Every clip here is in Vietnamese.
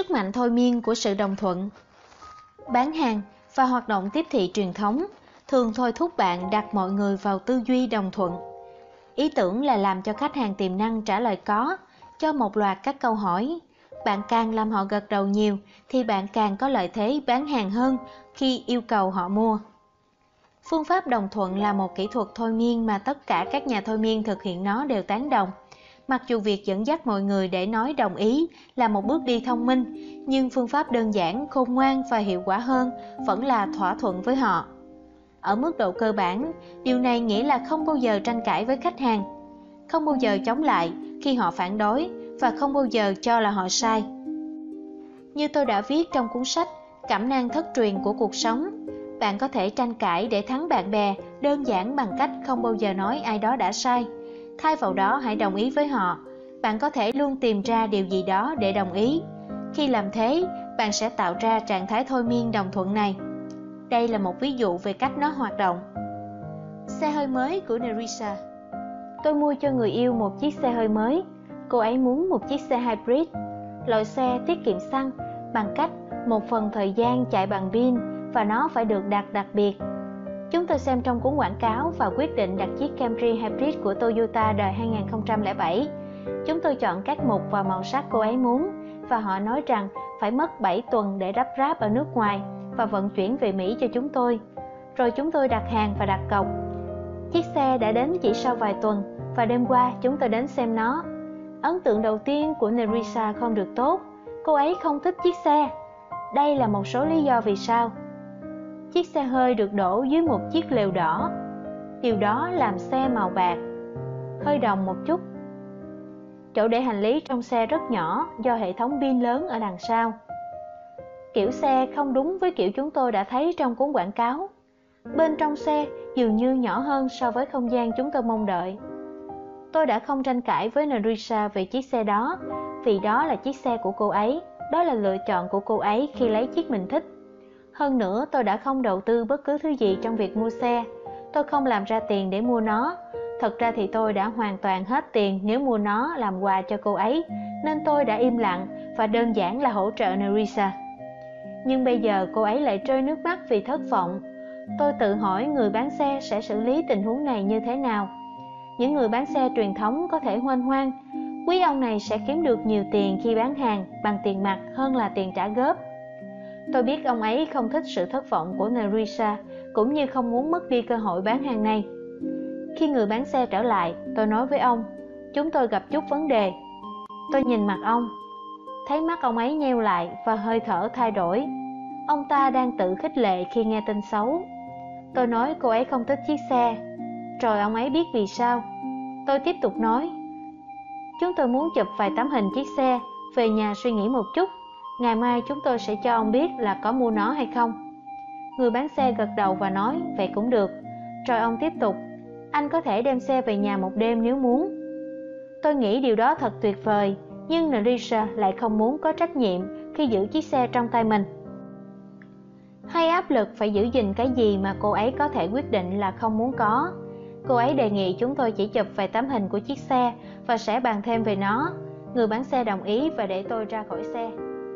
Sức mạnh thôi miên của sự đồng thuận. Bán hàng và hoạt động tiếp thị truyền thống thường thôi thúc bạn đặt mọi người vào tư duy đồng thuận. Ý tưởng là làm cho khách hàng tiềm năng trả lời có cho một loạt các câu hỏi. Bạn càng làm họ gật đầu nhiều thì bạn càng có lợi thế bán hàng hơn khi yêu cầu họ mua. Phương pháp đồng thuận là một kỹ thuật thôi miên mà tất cả các nhà thôi miên thực hiện nó đều tán đồng. Mặc dù việc dẫn dắt mọi người để nói đồng ý là một bước đi thông minh, nhưng phương pháp đơn giản, khôn ngoan và hiệu quả hơn vẫn là thỏa thuận với họ. Ở mức độ cơ bản, điều này nghĩa là không bao giờ tranh cãi với khách hàng, không bao giờ chống lại khi họ phản đối và không bao giờ cho là họ sai. Như tôi đã viết trong cuốn sách Cẩm nang thất truyền của cuộc sống, bạn có thể tranh cãi để thắng bạn bè đơn giản bằng cách không bao giờ nói ai đó đã sai. Thay vào đó hãy đồng ý với họ. Bạn có thể luôn tìm ra điều gì đó để đồng ý. Khi làm thế, bạn sẽ tạo ra trạng thái thôi miên đồng thuận này. Đây là một ví dụ về cách nó hoạt động. Xe hơi mới của Nerissa. Tôi mua cho người yêu một chiếc xe hơi mới. Cô ấy muốn một chiếc xe hybrid, loại xe tiết kiệm xăng bằng cách một phần thời gian chạy bằng pin và nó phải được đặt đặc biệt. Chúng tôi xem trong cuốn quảng cáo và quyết định đặt chiếc Camry Hybrid của Toyota đời 2007. Chúng tôi chọn các mục và màu sắc cô ấy muốn và họ nói rằng phải mất 7 tuần để lắp ráp ở nước ngoài và vận chuyển về Mỹ cho chúng tôi. Rồi chúng tôi đặt hàng và đặt cọc. Chiếc xe đã đến chỉ sau vài tuần và đêm qua chúng tôi đến xem nó. Ấn tượng đầu tiên của Nerissa không được tốt. Cô ấy không thích chiếc xe. Đây là một số lý do vì sao. Chiếc xe hơi được đổ dưới một chiếc lều đỏ. Điều đó làm xe màu bạc, hơi đồng một chút. Chỗ để hành lý trong xe rất nhỏ do hệ thống pin lớn ở đằng sau. Kiểu xe không đúng với kiểu chúng tôi đã thấy trong cuốn quảng cáo. Bên trong xe dường như nhỏ hơn so với không gian chúng tôi mong đợi. Tôi đã không tranh cãi với Nerissa về chiếc xe đó, vì đó là chiếc xe của cô ấy. Đó là lựa chọn của cô ấy khi lấy chiếc mình thích. Hơn nữa, tôi đã không đầu tư bất cứ thứ gì trong việc mua xe. Tôi không làm ra tiền để mua nó. Thật ra thì tôi đã hoàn toàn hết tiền nếu mua nó làm quà cho cô ấy, nên tôi đã im lặng và đơn giản là hỗ trợ Nerissa. Nhưng bây giờ cô ấy lại rơi nước mắt vì thất vọng. Tôi tự hỏi người bán xe sẽ xử lý tình huống này như thế nào. Những người bán xe truyền thống có thể hoan hoan. Quý ông này sẽ kiếm được nhiều tiền khi bán hàng bằng tiền mặt hơn là tiền trả góp. Tôi biết ông ấy không thích sự thất vọng của Nerissa, cũng như không muốn mất đi cơ hội bán hàng này. Khi người bán xe trở lại, tôi nói với ông, chúng tôi gặp chút vấn đề. Tôi nhìn mặt ông, thấy mắt ông ấy nheo lại và hơi thở thay đổi. Ông ta đang tự khích lệ khi nghe tin xấu. Tôi nói cô ấy không thích chiếc xe. Rồi ông ấy biết vì sao. Tôi tiếp tục nói, chúng tôi muốn chụp vài tấm hình chiếc xe, về nhà suy nghĩ một chút. Ngày mai chúng tôi sẽ cho ông biết là có mua nó hay không. Người bán xe gật đầu và nói, vậy cũng được. Rồi ông tiếp tục, anh có thể đem xe về nhà một đêm nếu muốn. Tôi nghĩ điều đó thật tuyệt vời, nhưng Nerissa lại không muốn có trách nhiệm khi giữ chiếc xe trong tay mình. Hay áp lực phải giữ gìn cái gì mà cô ấy có thể quyết định là không muốn có. Cô ấy đề nghị chúng tôi chỉ chụp vài tấm hình của chiếc xe và sẽ bàn thêm về nó. Người bán xe đồng ý và để tôi ra khỏi xe.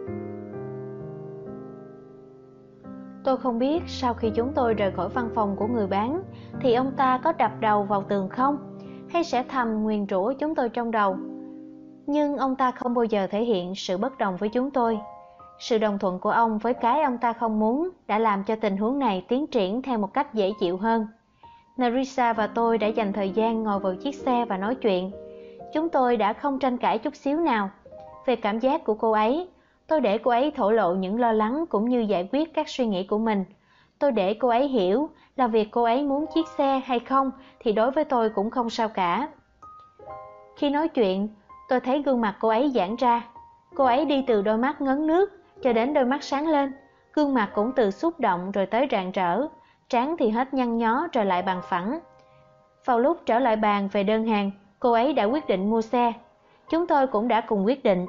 Tôi không biết sau khi chúng tôi rời khỏi văn phòng của người bán thì ông ta có đập đầu vào tường không, hay sẽ thầm nguyền rủa chúng tôi trong đầu. Nhưng ông ta không bao giờ thể hiện sự bất đồng với chúng tôi. Sự đồng thuận của ông với cái ông ta không muốn đã làm cho tình huống này tiến triển theo một cách dễ chịu hơn. Nerissa và tôi đã dành thời gian ngồi vào chiếc xe và nói chuyện. Chúng tôi đã không tranh cãi chút xíu nào. Về cảm giác của cô ấy, tôi để cô ấy thổ lộ những lo lắng cũng như giải quyết các suy nghĩ của mình. Tôi để cô ấy hiểu là việc cô ấy muốn chiếc xe hay không thì đối với tôi cũng không sao cả. Khi nói chuyện, tôi thấy gương mặt cô ấy giãn ra. Cô ấy đi từ đôi mắt ngấn nước cho đến đôi mắt sáng lên. Gương mặt cũng từ xúc động rồi tới rạng rỡ. Trán thì hết nhăn nhó rồi lại bằng phẳng. Vào lúc trở lại bàn về đơn hàng, cô ấy đã quyết định mua xe. Chúng tôi cũng đã cùng quyết định.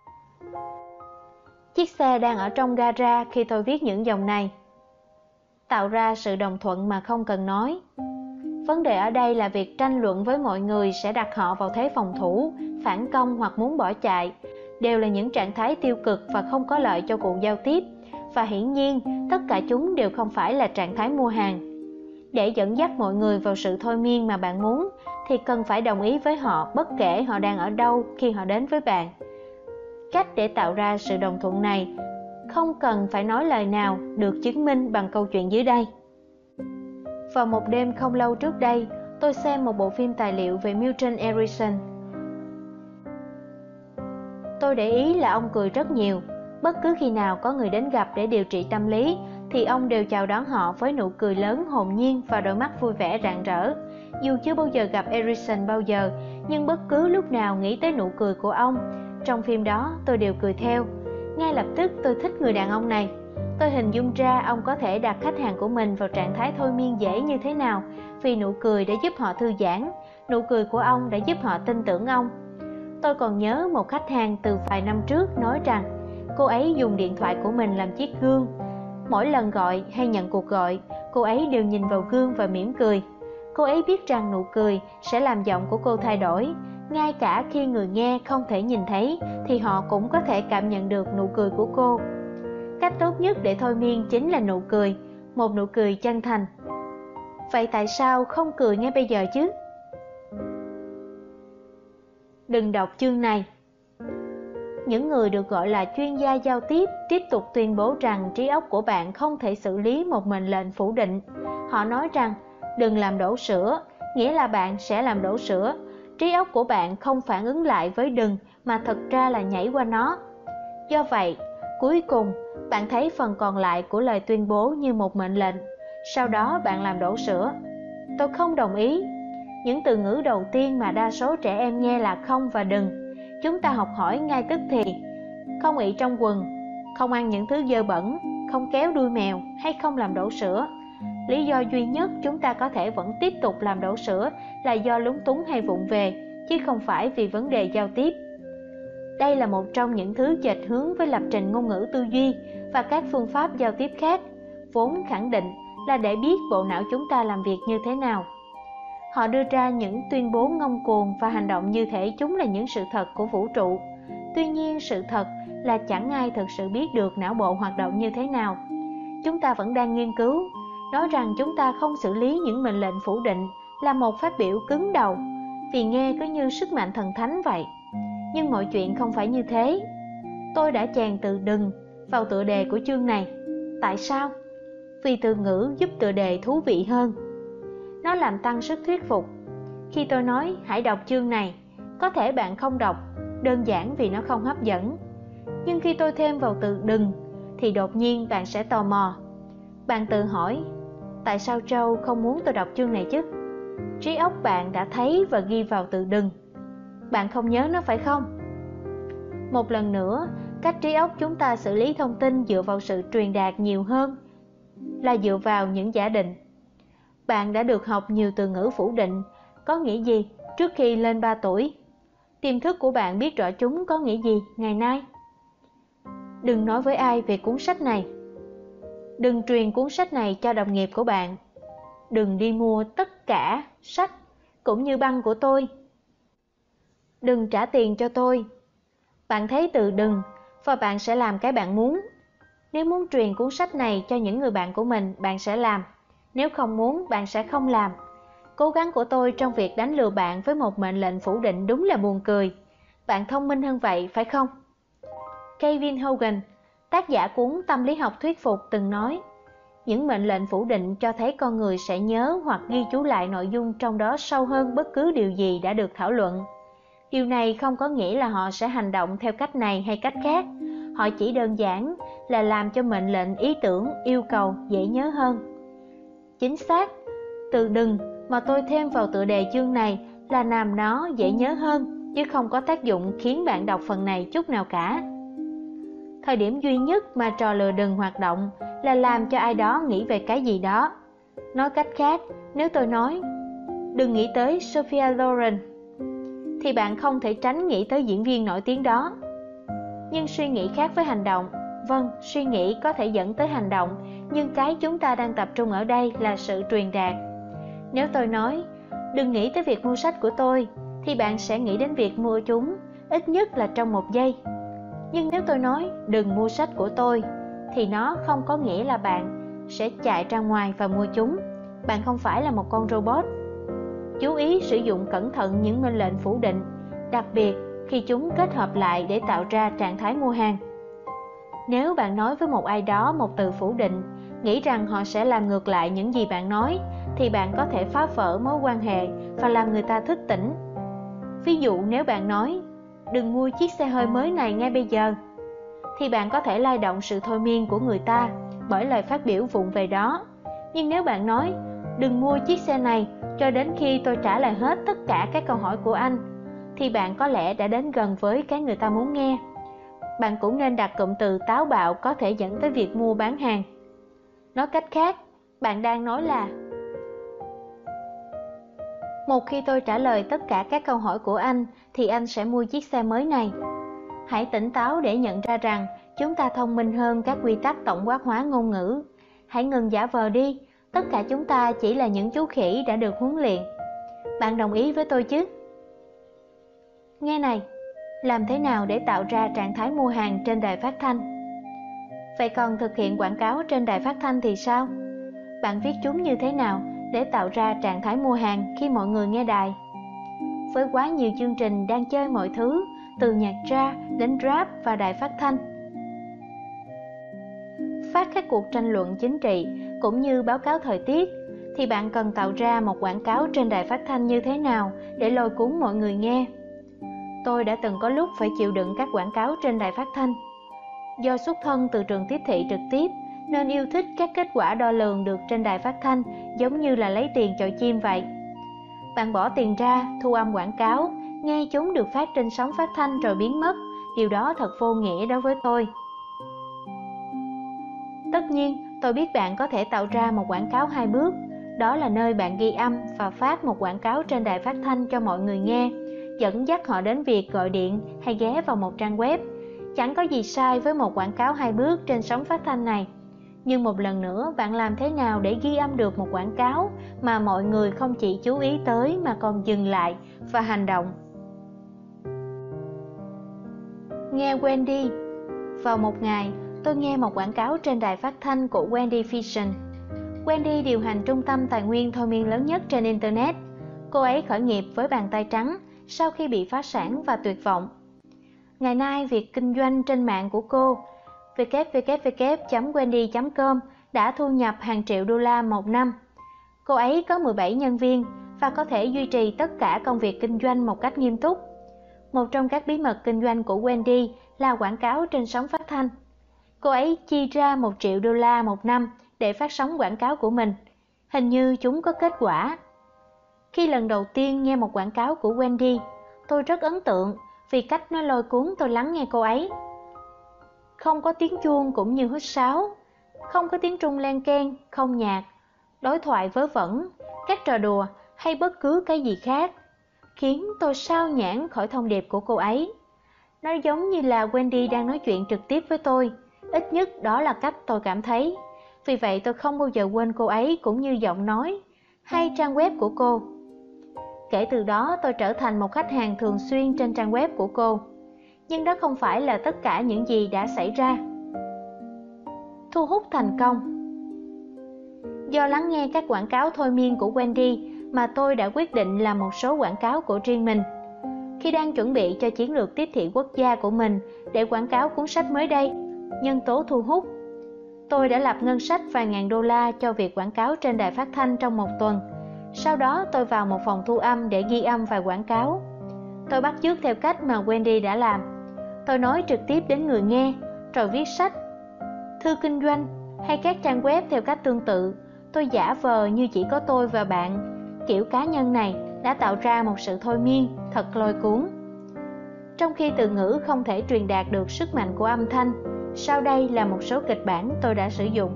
Chiếc xe đang ở trong gara khi tôi viết những dòng này. Tạo ra sự đồng thuận mà không cần nói. Vấn đề ở đây là việc tranh luận với mọi người sẽ đặt họ vào thế phòng thủ, phản công hoặc muốn bỏ chạy. đều là những trạng thái tiêu cực và không có lợi cho cuộc giao tiếp, và hiển nhiên tất cả chúng đều không phải là trạng thái mua hàng. Để dẫn dắt mọi người vào sự thôi miên mà bạn muốn thì cần phải đồng ý với họ bất kể họ đang ở đâu khi họ đến với bạn. Cách để tạo ra sự đồng thuận này không cần phải nói lời nào, được chứng minh bằng câu chuyện dưới đây. Vào một đêm không lâu trước đây, tôi xem một bộ phim tài liệu về Milton Erickson. Tôi để ý là ông cười rất nhiều. Bất cứ khi nào có người đến gặp để điều trị tâm lý thì ông đều chào đón họ với nụ cười lớn hồn nhiên và đôi mắt vui vẻ rạng rỡ. Dù chưa bao giờ gặp Erickson bao giờ, nhưng bất cứ lúc nào nghĩ tới nụ cười của ông trong phim đó, tôi đều cười theo. Ngay lập tức tôi thích người đàn ông này. Tôi hình dung ra ông có thể đặt khách hàng của mình vào trạng thái thôi miên dễ như thế nào, vì nụ cười đã giúp họ thư giãn, nụ cười của ông đã giúp họ tin tưởng ông. Tôi còn nhớ một khách hàng từ vài năm trước nói rằng cô ấy dùng điện thoại của mình làm chiếc gương. Mỗi lần gọi hay nhận cuộc gọi, cô ấy đều nhìn vào gương và mỉm cười. Cô ấy biết rằng nụ cười sẽ làm giọng của cô thay đổi. Ngay cả khi người nghe không thể nhìn thấy thì họ cũng có thể cảm nhận được nụ cười của cô. Cách tốt nhất để thôi miên chính là nụ cười, một nụ cười chân thành. Vậy tại sao không cười ngay bây giờ chứ? Đừng đọc chương này. Những người được gọi là chuyên gia giao tiếp tục tuyên bố rằng trí óc của bạn không thể xử lý một mệnh lệnh phủ định. Họ nói rằng đừng làm đổ sữa, nghĩa là bạn sẽ làm đổ sữa. Trí óc của bạn không phản ứng lại với đừng mà thật ra là nhảy qua nó. Do vậy, cuối cùng bạn thấy phần còn lại của lời tuyên bố như một mệnh lệnh. Sau đó bạn làm đổ sữa. Tôi không đồng ý. Những từ ngữ đầu tiên mà đa số trẻ em nghe là không và đừng. Chúng ta học hỏi ngay tức thì. Không ị trong quần, không ăn những thứ dơ bẩn, không kéo đuôi mèo hay không làm đổ sữa. Lý do duy nhất chúng ta có thể vẫn tiếp tục làm đổ sữa là do lúng túng hay vụng về, chứ không phải vì vấn đề giao tiếp. Đây là một trong những thứ chệch hướng với lập trình ngôn ngữ tư duy và các phương pháp giao tiếp khác, vốn khẳng định là để biết bộ não chúng ta làm việc như thế nào. Họ đưa ra những tuyên bố ngông cuồng và hành động như thể chúng là những sự thật của vũ trụ. Tuy nhiên, sự thật là chẳng ai thực sự biết được não bộ hoạt động như thế nào. Chúng ta vẫn đang nghiên cứu, nói rằng chúng ta không xử lý những mệnh lệnh phủ định là một phát biểu cứng đầu, vì nghe cứ như sức mạnh thần thánh vậy. Nhưng mọi chuyện không phải như thế. Tôi đã chèn từ đừng vào tựa đề của chương này. Tại sao? Vì từ ngữ giúp tựa đề thú vị hơn. Nó làm tăng sức thuyết phục. Khi tôi nói hãy đọc chương này, có thể bạn không đọc, đơn giản vì nó không hấp dẫn. Nhưng khi tôi thêm vào từ đừng, thì đột nhiên bạn sẽ tò mò. Bạn tự hỏi, tại sao Châu không muốn tôi đọc chương này chứ? Trí óc bạn đã thấy và ghi vào từ đừng. Bạn không nhớ nó phải không? Một lần nữa, cách trí óc chúng ta xử lý thông tin dựa vào sự truyền đạt nhiều hơn là dựa vào những giả định. Bạn đã được học nhiều từ ngữ phủ định có nghĩa gì trước khi lên 3 tuổi. Tiềm thức của bạn biết rõ chúng có nghĩa gì ngày nay. Đừng nói với ai về cuốn sách này. Đừng truyền cuốn sách này cho đồng nghiệp của bạn. Đừng đi mua tất cả sách cũng như băng của tôi. Đừng trả tiền cho tôi. Bạn thấy từ đừng và bạn sẽ làm cái bạn muốn. Nếu muốn truyền cuốn sách này cho những người bạn của mình, bạn sẽ làm. Nếu không muốn, bạn sẽ không làm. Cố gắng của tôi trong việc đánh lừa bạn với một mệnh lệnh phủ định đúng là buồn cười. Bạn thông minh hơn vậy, phải không? Kevin Hogan, tác giả cuốn Tâm lý học thuyết phục từng nói, những mệnh lệnh phủ định cho thấy con người sẽ nhớ hoặc ghi chú lại nội dung trong đó sâu hơn bất cứ điều gì đã được thảo luận. Điều này không có nghĩa là họ sẽ hành động theo cách này hay cách khác. Họ chỉ đơn giản là làm cho mệnh lệnh, ý tưởng, yêu cầu dễ nhớ hơn. Chính xác, từ đừng mà tôi thêm vào tựa đề chương này là làm nó dễ nhớ hơn, chứ không có tác dụng khiến bạn đọc phần này chút nào cả. Thời điểm duy nhất mà trò lừa đừng hoạt động là làm cho ai đó nghĩ về cái gì đó. Nói cách khác, nếu tôi nói đừng nghĩ tới Sophia Loren, thì bạn không thể tránh nghĩ tới diễn viên nổi tiếng đó. Nhưng suy nghĩ khác với hành động. Vâng, suy nghĩ có thể dẫn tới hành động, nhưng cái chúng ta đang tập trung ở đây là sự truyền đạt. Nếu tôi nói đừng nghĩ tới việc mua sách của tôi, thì bạn sẽ nghĩ đến việc mua chúng, ít nhất là trong 1 giây. Nhưng nếu tôi nói đừng mua sách của tôi, thì nó không có nghĩa là bạn sẽ chạy ra ngoài và mua chúng. Bạn không phải là một con robot. Chú ý sử dụng cẩn thận những mệnh lệnh phủ định, đặc biệt khi chúng kết hợp lại để tạo ra trạng thái mua hàng. Nếu bạn nói với một ai đó một từ phủ định, nghĩ rằng họ sẽ làm ngược lại những gì bạn nói, thì bạn có thể phá vỡ mối quan hệ và làm người ta thức tỉnh. Ví dụ nếu bạn nói, đừng mua chiếc xe hơi mới này ngay bây giờ, thì bạn có thể lay động sự thôi miên của người ta bởi lời phát biểu vụng về đó. Nhưng nếu bạn nói, đừng mua chiếc xe này cho đến khi tôi trả lời hết tất cả các câu hỏi của anh, thì bạn có lẽ đã đến gần với cái người ta muốn nghe. Bạn cũng nên đặt cụm từ táo bạo có thể dẫn tới việc mua bán hàng. Nói cách khác, bạn đang nói là: một khi tôi trả lời tất cả các câu hỏi của anh, thì anh sẽ mua chiếc xe mới này. Hãy tỉnh táo để nhận ra rằng chúng ta thông minh hơn các quy tắc tổng quát hóa ngôn ngữ. Hãy ngừng giả vờ đi, tất cả chúng ta chỉ là những chú khỉ đã được huấn luyện. Bạn đồng ý với tôi chứ? Nghe này, làm thế nào để tạo ra trạng thái mua hàng trên đài phát thanh? Vậy còn thực hiện quảng cáo trên đài phát thanh thì sao? Bạn viết chúng như thế nào để tạo ra trạng thái mua hàng khi mọi người nghe đài? Với quá nhiều chương trình đang chơi mọi thứ, từ nhạc jazz đến rap và đài phát thanh, phát các cuộc tranh luận chính trị cũng như báo cáo thời tiết, thì bạn cần tạo ra một quảng cáo trên đài phát thanh như thế nào để lôi cuốn mọi người nghe. Tôi đã từng có lúc phải chịu đựng các quảng cáo trên đài phát thanh. Do xuất thân từ trường tiếp thị trực tiếp nên yêu thích các kết quả đo lường được trên đài phát thanh, giống như là lấy tiền chọi chim vậy. Bạn bỏ tiền ra, thu âm quảng cáo, nghe chúng được phát trên sóng phát thanh rồi biến mất. Điều đó thật vô nghĩa đối với tôi. Tất nhiên, tôi biết bạn có thể tạo ra một quảng cáo 2 bước. Đó là nơi bạn ghi âm và phát một quảng cáo trên đài phát thanh cho mọi người nghe, dẫn dắt họ đến việc gọi điện hay ghé vào một trang web. Chẳng có gì sai với một quảng cáo 2 bước trên sóng phát thanh này. Nhưng một lần nữa, bạn làm thế nào để ghi âm được một quảng cáo mà mọi người không chỉ chú ý tới mà còn dừng lại và hành động? Nghe Wendy. Vào một ngày, tôi nghe một quảng cáo trên đài phát thanh của Wendy Vision. Wendy điều hành trung tâm tài nguyên thôi miên lớn nhất trên Internet. Cô ấy khởi nghiệp với bàn tay trắng sau khi bị phá sản và tuyệt vọng. Ngày nay, việc kinh doanh trên mạng của cô, www.wendy.com, đã thu nhập hàng triệu đô la một năm. Cô ấy có 17 nhân viên và có thể duy trì tất cả công việc kinh doanh một cách nghiêm túc. Một trong các bí mật kinh doanh của Wendy là quảng cáo trên sóng phát thanh. Cô ấy chi ra 1 triệu đô la một năm để phát sóng quảng cáo của mình. Hình như chúng có kết quả. Khi lần đầu tiên nghe một quảng cáo của Wendy, tôi rất ấn tượng vì cách nó lôi cuốn tôi lắng nghe cô ấy. Không có tiếng chuông cũng như huýt sáo, không có tiếng trung len keng, không nhạc, đối thoại vớ vẩn, các trò đùa hay bất cứ cái gì khác, khiến tôi sao nhãng khỏi thông điệp của cô ấy. Nó giống như là Wendy đang nói chuyện trực tiếp với tôi, ít nhất đó là cách tôi cảm thấy. Vì vậy tôi không bao giờ quên cô ấy cũng như giọng nói hay trang web của cô. Kể từ đó tôi trở thành một khách hàng thường xuyên trên trang web của cô. Nhưng đó không phải là tất cả những gì đã xảy ra. Thu hút thành công. Do lắng nghe các quảng cáo thôi miên của Wendy mà tôi đã quyết định làm một số quảng cáo của riêng mình. Khi đang chuẩn bị cho chiến lược tiếp thị quốc gia của mình để quảng cáo cuốn sách mới đây, Nhân tố thu hút, tôi đã lập ngân sách vài ngàn đô la cho việc quảng cáo trên đài phát thanh trong một tuần. Sau đó tôi vào một phòng thu âm để ghi âm vài quảng cáo. Tôi bắt chước theo cách mà Wendy đã làm. Tôi nói trực tiếp đến người nghe, rồi viết sách, thư kinh doanh hay các trang web theo cách tương tự. Tôi giả vờ như chỉ có tôi và bạn. Kiểu cá nhân này đã tạo ra một sự thôi miên thật lôi cuốn. Trong khi từ ngữ không thể truyền đạt được sức mạnh của âm thanh, sau đây là một số kịch bản tôi đã sử dụng.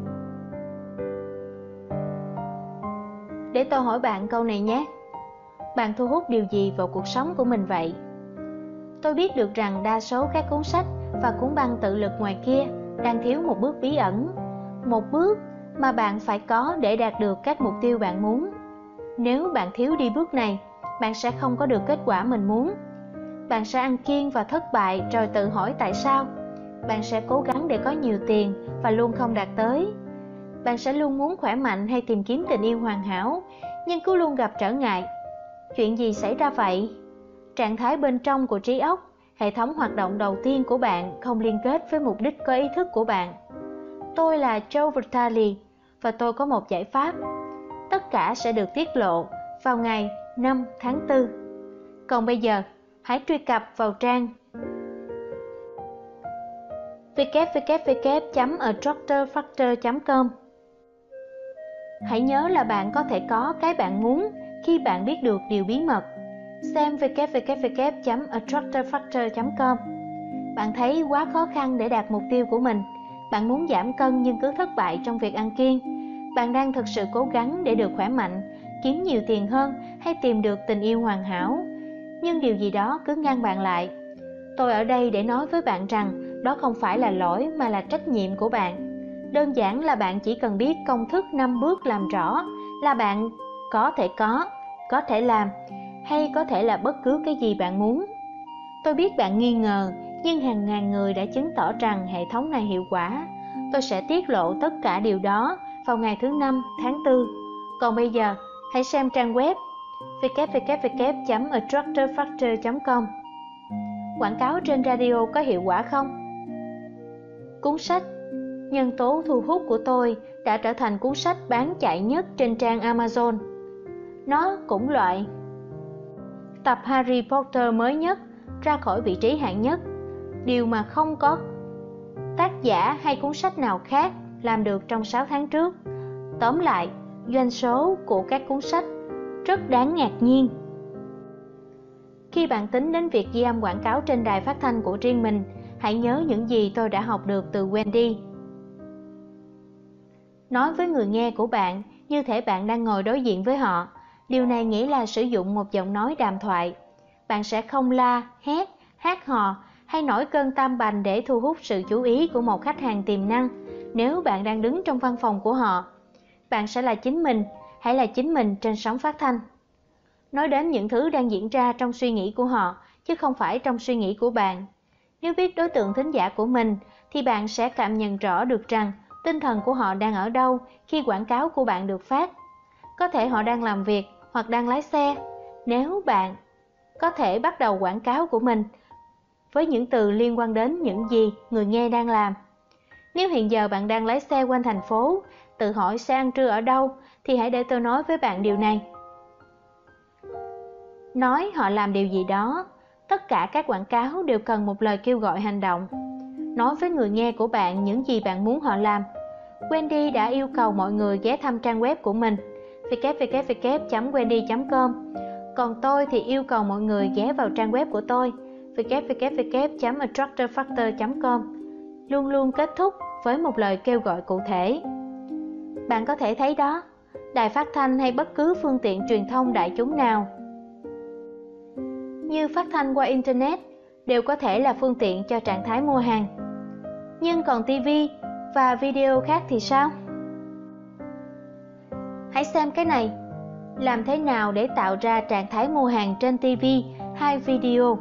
Để tôi hỏi bạn câu này nhé. Bạn thu hút điều gì vào cuộc sống của mình vậy? Tôi biết được rằng đa số các cuốn sách và cuốn băng tự lực ngoài kia đang thiếu một bước bí ẩn, một bước mà bạn phải có để đạt được các mục tiêu bạn muốn. Nếu bạn thiếu đi bước này, bạn sẽ không có được kết quả mình muốn. Bạn sẽ ăn kiêng và thất bại rồi tự hỏi tại sao, Bạn sẽ cố gắng để có nhiều tiền và luôn không đạt tới. Bạn sẽ luôn muốn khỏe mạnh hay tìm kiếm tình yêu hoàn hảo, nhưng cứ luôn gặp trở ngại. Chuyện gì xảy ra vậy? Trạng thái bên trong của trí óc, hệ thống hoạt động đầu tiên của bạn không liên kết với mục đích có ý thức của bạn. Tôi là Joe Vitale và tôi có một giải pháp. Tất cả sẽ được tiết lộ vào ngày 5 tháng 4. Còn bây giờ, hãy truy cập vào trang www.attractorfactor.com. Hãy nhớ là bạn có thể có cái bạn muốn khi bạn biết được điều bí mật. Xem www.attractorfactor.com. Bạn thấy quá khó khăn để đạt mục tiêu của mình. Bạn muốn giảm cân nhưng cứ thất bại trong việc ăn kiêng. Bạn đang thực sự cố gắng để được khỏe mạnh, kiếm nhiều tiền hơn hay tìm được tình yêu hoàn hảo. Nhưng điều gì đó cứ ngăn bạn lại. Tôi ở đây để nói với bạn rằng đó không phải là lỗi mà là trách nhiệm của bạn. Đơn giản là bạn chỉ cần biết công thức 5 bước làm rõ là bạn có thể làm, hay có thể là bất cứ cái gì bạn muốn. Tôi biết bạn nghi ngờ, nhưng hàng ngàn người đã chứng tỏ rằng hệ thống này hiệu quả. Tôi sẽ tiết lộ tất cả điều đó vào ngày thứ 5 tháng 4. Còn bây giờ, hãy xem trang web www.attractorfactor.com. Quảng cáo trên radio có hiệu quả không? Cuốn sách Nhân tố thu hút của tôi đã trở thành cuốn sách bán chạy nhất trên trang Amazon. Nó cũng loại tập Harry Potter mới nhất ra khỏi vị trí hạng nhất, điều mà không có tác giả hay cuốn sách nào khác làm được trong 6 tháng trước. Tóm lại, doanh số của các cuốn sách rất đáng ngạc nhiên. Khi bạn tính đến việc ghi âm quảng cáo trên đài phát thanh của riêng mình, hãy nhớ những gì tôi đã học được từ Wendy. Nói với người nghe của bạn như thể bạn đang ngồi đối diện với họ. Điều này nghĩa là sử dụng một giọng nói đàm thoại. Bạn sẽ không la, hét, hát hò hay nổi cơn tam bành để thu hút sự chú ý của một khách hàng tiềm năng nếu bạn đang đứng trong văn phòng của họ. Bạn sẽ là chính mình, hãy là chính mình trên sóng phát thanh. Nói đến những thứ đang diễn ra trong suy nghĩ của họ, chứ không phải trong suy nghĩ của bạn. Nếu biết đối tượng thính giả của mình, thì bạn sẽ cảm nhận rõ được rằng tinh thần của họ đang ở đâu khi quảng cáo của bạn được phát. Có thể họ đang làm việc hoặc đang lái xe. Nếu bạn có thể bắt đầu quảng cáo của mình với những từ liên quan đến những gì người nghe đang làm. Nếu hiện giờ bạn đang lái xe quanh thành phố, tự hỏi sẽ ăn trưa ở đâu, thì hãy để tôi nói với bạn điều này. Nói họ làm điều gì đó. Tất cả các quảng cáo đều cần một lời kêu gọi hành động. Nói với người nghe của bạn những gì bạn muốn họ làm. Wendy đã yêu cầu mọi người ghé thăm trang web của mình www.wendy.com. Còn tôi thì yêu cầu mọi người ghé vào trang web của tôi www.attractorfactor.com. Luôn luôn kết thúc với một lời kêu gọi cụ thể. Bạn có thể thấy đó, đài phát thanh hay bất cứ phương tiện truyền thông đại chúng nào như phát thanh qua Internet đều có thể là phương tiện cho trạng thái mua hàng. Nhưng còn TV và video khác thì sao? Hãy xem cái này. Làm thế nào để tạo ra trạng thái mua hàng trên TV hay video?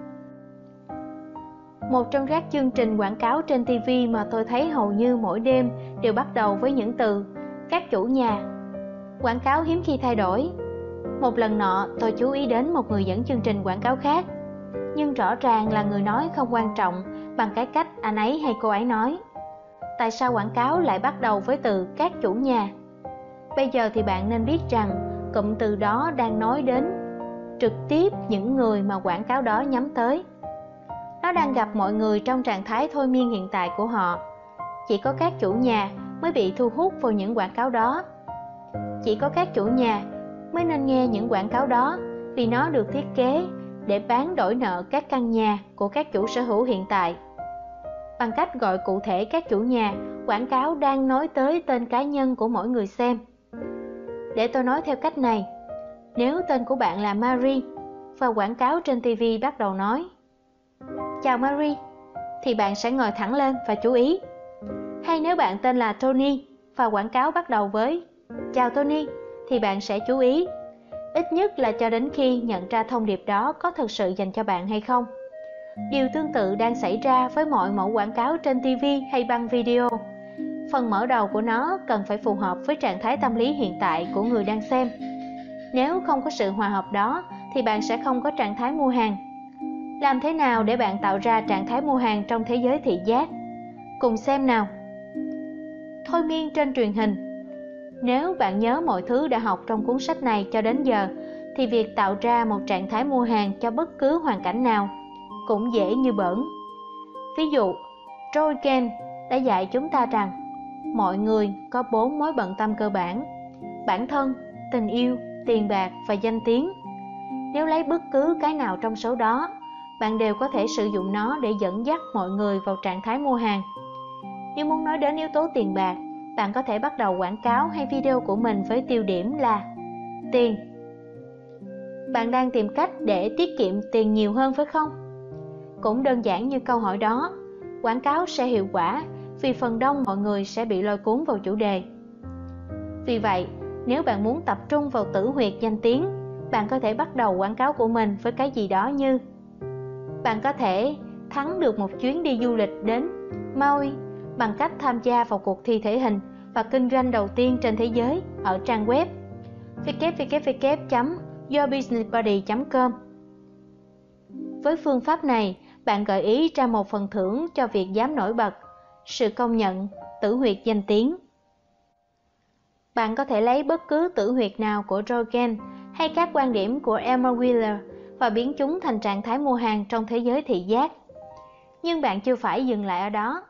Một trong các chương trình quảng cáo trên TV mà tôi thấy hầu như mỗi đêm đều bắt đầu với những từ các chủ nhà. Quảng cáo hiếm khi thay đổi. Một lần nọ tôi chú ý đến một người dẫn chương trình quảng cáo khác, nhưng rõ ràng là người nói không quan trọng bằng cái cách anh ấy hay cô ấy nói. Tại sao quảng cáo lại bắt đầu với từ các chủ nhà? Bây giờ thì bạn nên biết rằng cụm từ đó đang nói đến trực tiếp những người mà quảng cáo đó nhắm tới. Nó đang gặp mọi người trong trạng thái thôi miên hiện tại của họ. Chỉ có các chủ nhà mới bị thu hút vào những quảng cáo đó. Chỉ có các chủ nhà mới nên nghe những quảng cáo đó, vì nó được thiết kế để bán đổi nợ các căn nhà của các chủ sở hữu hiện tại. Bằng cách gọi cụ thể các chủ nhà, quảng cáo đang nói tới tên cá nhân của mỗi người xem. Để tôi nói theo cách này, nếu tên của bạn là Marie và quảng cáo trên TV bắt đầu nói chào Marie, thì bạn sẽ ngồi thẳng lên và chú ý. Hay nếu bạn tên là Tony và quảng cáo bắt đầu với chào Tony, thì bạn sẽ chú ý, ít nhất là cho đến khi nhận ra thông điệp đó có thực sự dành cho bạn hay không. Điều tương tự đang xảy ra với mọi mẫu quảng cáo trên TV hay băng video. Phần mở đầu của nó cần phải phù hợp với trạng thái tâm lý hiện tại của người đang xem. Nếu không có sự hòa hợp đó thì bạn sẽ không có trạng thái mua hàng. Làm thế nào để bạn tạo ra trạng thái mua hàng trong thế giới thị giác? Cùng xem nào. Thôi miên trên truyền hình. Nếu bạn nhớ mọi thứ đã học trong cuốn sách này cho đến giờ, thì việc tạo ra một trạng thái mua hàng cho bất cứ hoàn cảnh nào cũng dễ như bỡn. Ví dụ, Joe Ken đã dạy chúng ta rằng mọi người có 4 mối bận tâm cơ bản: bản thân, tình yêu, tiền bạc và danh tiếng. Nếu lấy bất cứ cái nào trong số đó, bạn đều có thể sử dụng nó để dẫn dắt mọi người vào trạng thái mua hàng. Nếu muốn nói đến yếu tố tiền bạc, bạn có thể bắt đầu quảng cáo hay video của mình với tiêu điểm là tiền. Bạn đang tìm cách để tiết kiệm tiền nhiều hơn phải không? Cũng đơn giản như câu hỏi đó, quảng cáo sẽ hiệu quả vì phần đông mọi người sẽ bị lôi cuốn vào chủ đề. Vì vậy, nếu bạn muốn tập trung vào tử huyệt danh tiếng, bạn có thể bắt đầu quảng cáo của mình với cái gì đó như: bạn có thể thắng được một chuyến đi du lịch đến Maui bằng cách tham gia vào cuộc thi thể hình và kinh doanh đầu tiên trên thế giới ở trang web www.yourbusinessbuddy.com. Với phương pháp này, bạn gợi ý ra một phần thưởng cho việc dám nổi bật, sự công nhận, tử huyệt danh tiếng. Bạn có thể lấy bất cứ tử huyệt nào của Rogan hay các quan điểm của Emma Wheeler và biến chúng thành trạng thái mua hàng trong thế giới thị giác. Nhưng bạn chưa phải dừng lại ở đó.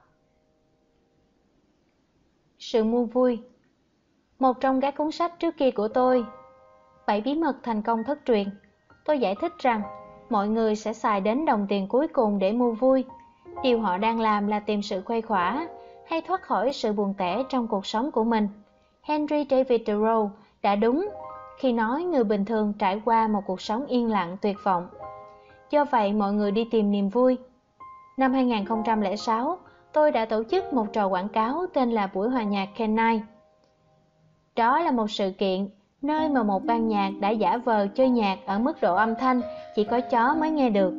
Sự mua vui. Một trong các cuốn sách trước kia của tôi, 7 bí mật thành công thất truyền, tôi giải thích rằng mọi người sẽ xài đến đồng tiền cuối cùng để mua vui. Điều họ đang làm là tìm sự khuây khỏa hay thoát khỏi sự buồn tẻ trong cuộc sống của mình. Henry David Thoreau đã đúng khi nói người bình thường trải qua một cuộc sống yên lặng tuyệt vọng. Do vậy mọi người đi tìm niềm vui. Năm 2006, tôi đã tổ chức một trò quảng cáo tên là Buổi hòa nhạc Ken Night. Đó là một sự kiện nơi mà một ban nhạc đã giả vờ chơi nhạc ở mức độ âm thanh chỉ có chó mới nghe được.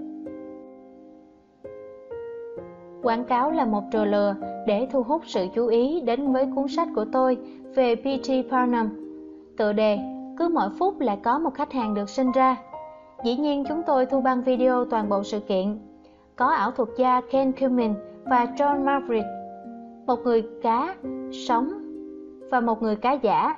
Quảng cáo là một trò lừa để thu hút sự chú ý đến với cuốn sách của tôi về P.T. Barnum. Tựa đề: cứ mỗi phút lại có một khách hàng được sinh ra. Dĩ nhiên chúng tôi thu băng video toàn bộ sự kiện. Có ảo thuật gia Ken Cummins và John Maverick, một người cá sống và một người cá giả.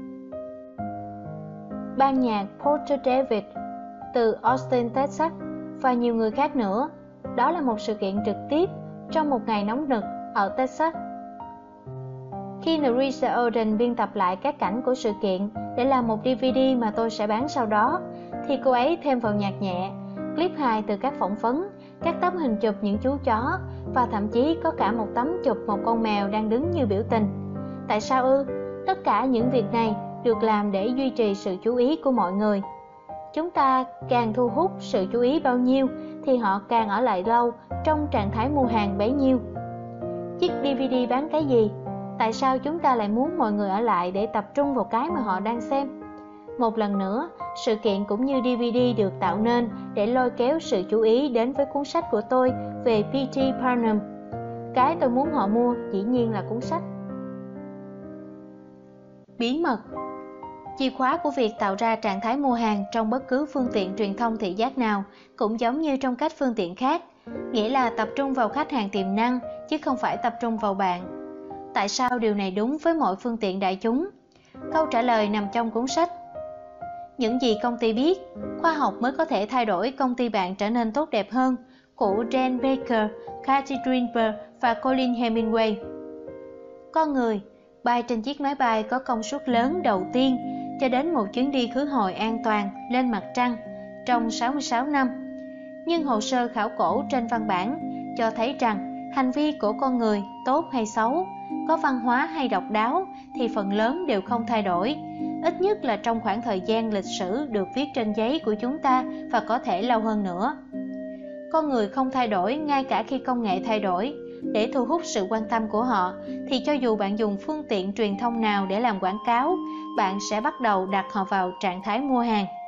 Ban nhạc Porter David từ Austin, Texas và nhiều người khác nữa. Đó là một sự kiện trực tiếp trong một ngày nóng nực ở Texas. Khi Nerissa Oden biên tập lại các cảnh của sự kiện để làm một DVD mà tôi sẽ bán sau đó, thì cô ấy thêm vào nhạc nhẹ, clip hài từ các phỏng vấn, các tấm hình chụp những chú chó và thậm chí có cả một tấm chụp một con mèo đang đứng như biểu tình. Tại sao ư? Tất cả những việc này được làm để duy trì sự chú ý của mọi người. Chúng ta càng thu hút sự chú ý bao nhiêu thì họ càng ở lại lâu trong trạng thái mua hàng bấy nhiêu. Chiếc DVD bán cái gì? Tại sao chúng ta lại muốn mọi người ở lại để tập trung vào cái mà họ đang xem? Một lần nữa, sự kiện cũng như DVD được tạo nên để lôi kéo sự chú ý đến với cuốn sách của tôi về P.T. Barnum. Cái tôi muốn họ mua dĩ nhiên là cuốn sách. Bí mật. Chìa khóa của việc tạo ra trạng thái mua hàng trong bất cứ phương tiện truyền thông thị giác nào cũng giống như trong các phương tiện khác, nghĩa là tập trung vào khách hàng tiềm năng chứ không phải tập trung vào bạn. Tại sao điều này đúng với mọi phương tiện đại chúng? Câu trả lời nằm trong cuốn sách. Những gì công ty biết, khoa học mới có thể thay đổi công ty bạn trở nên tốt đẹp hơn, của Dan Baker, Cathy Greenberg và Colin Hemingway. Con người bay trên chiếc máy bay có công suất lớn đầu tiên cho đến một chuyến đi khứ hồi an toàn lên mặt trăng trong 66 năm. Nhưng hồ sơ khảo cổ trên văn bản cho thấy rằng hành vi của con người tốt hay xấu, có văn hóa hay độc đáo thì phần lớn đều không thay đổi, ít nhất là trong khoảng thời gian lịch sử được viết trên giấy của chúng ta và có thể lâu hơn nữa. Con người không thay đổi ngay cả khi công nghệ thay đổi. Để thu hút sự quan tâm của họ thì cho dù bạn dùng phương tiện truyền thông nào để làm quảng cáo, bạn sẽ bắt đầu đặt họ vào trạng thái mua hàng.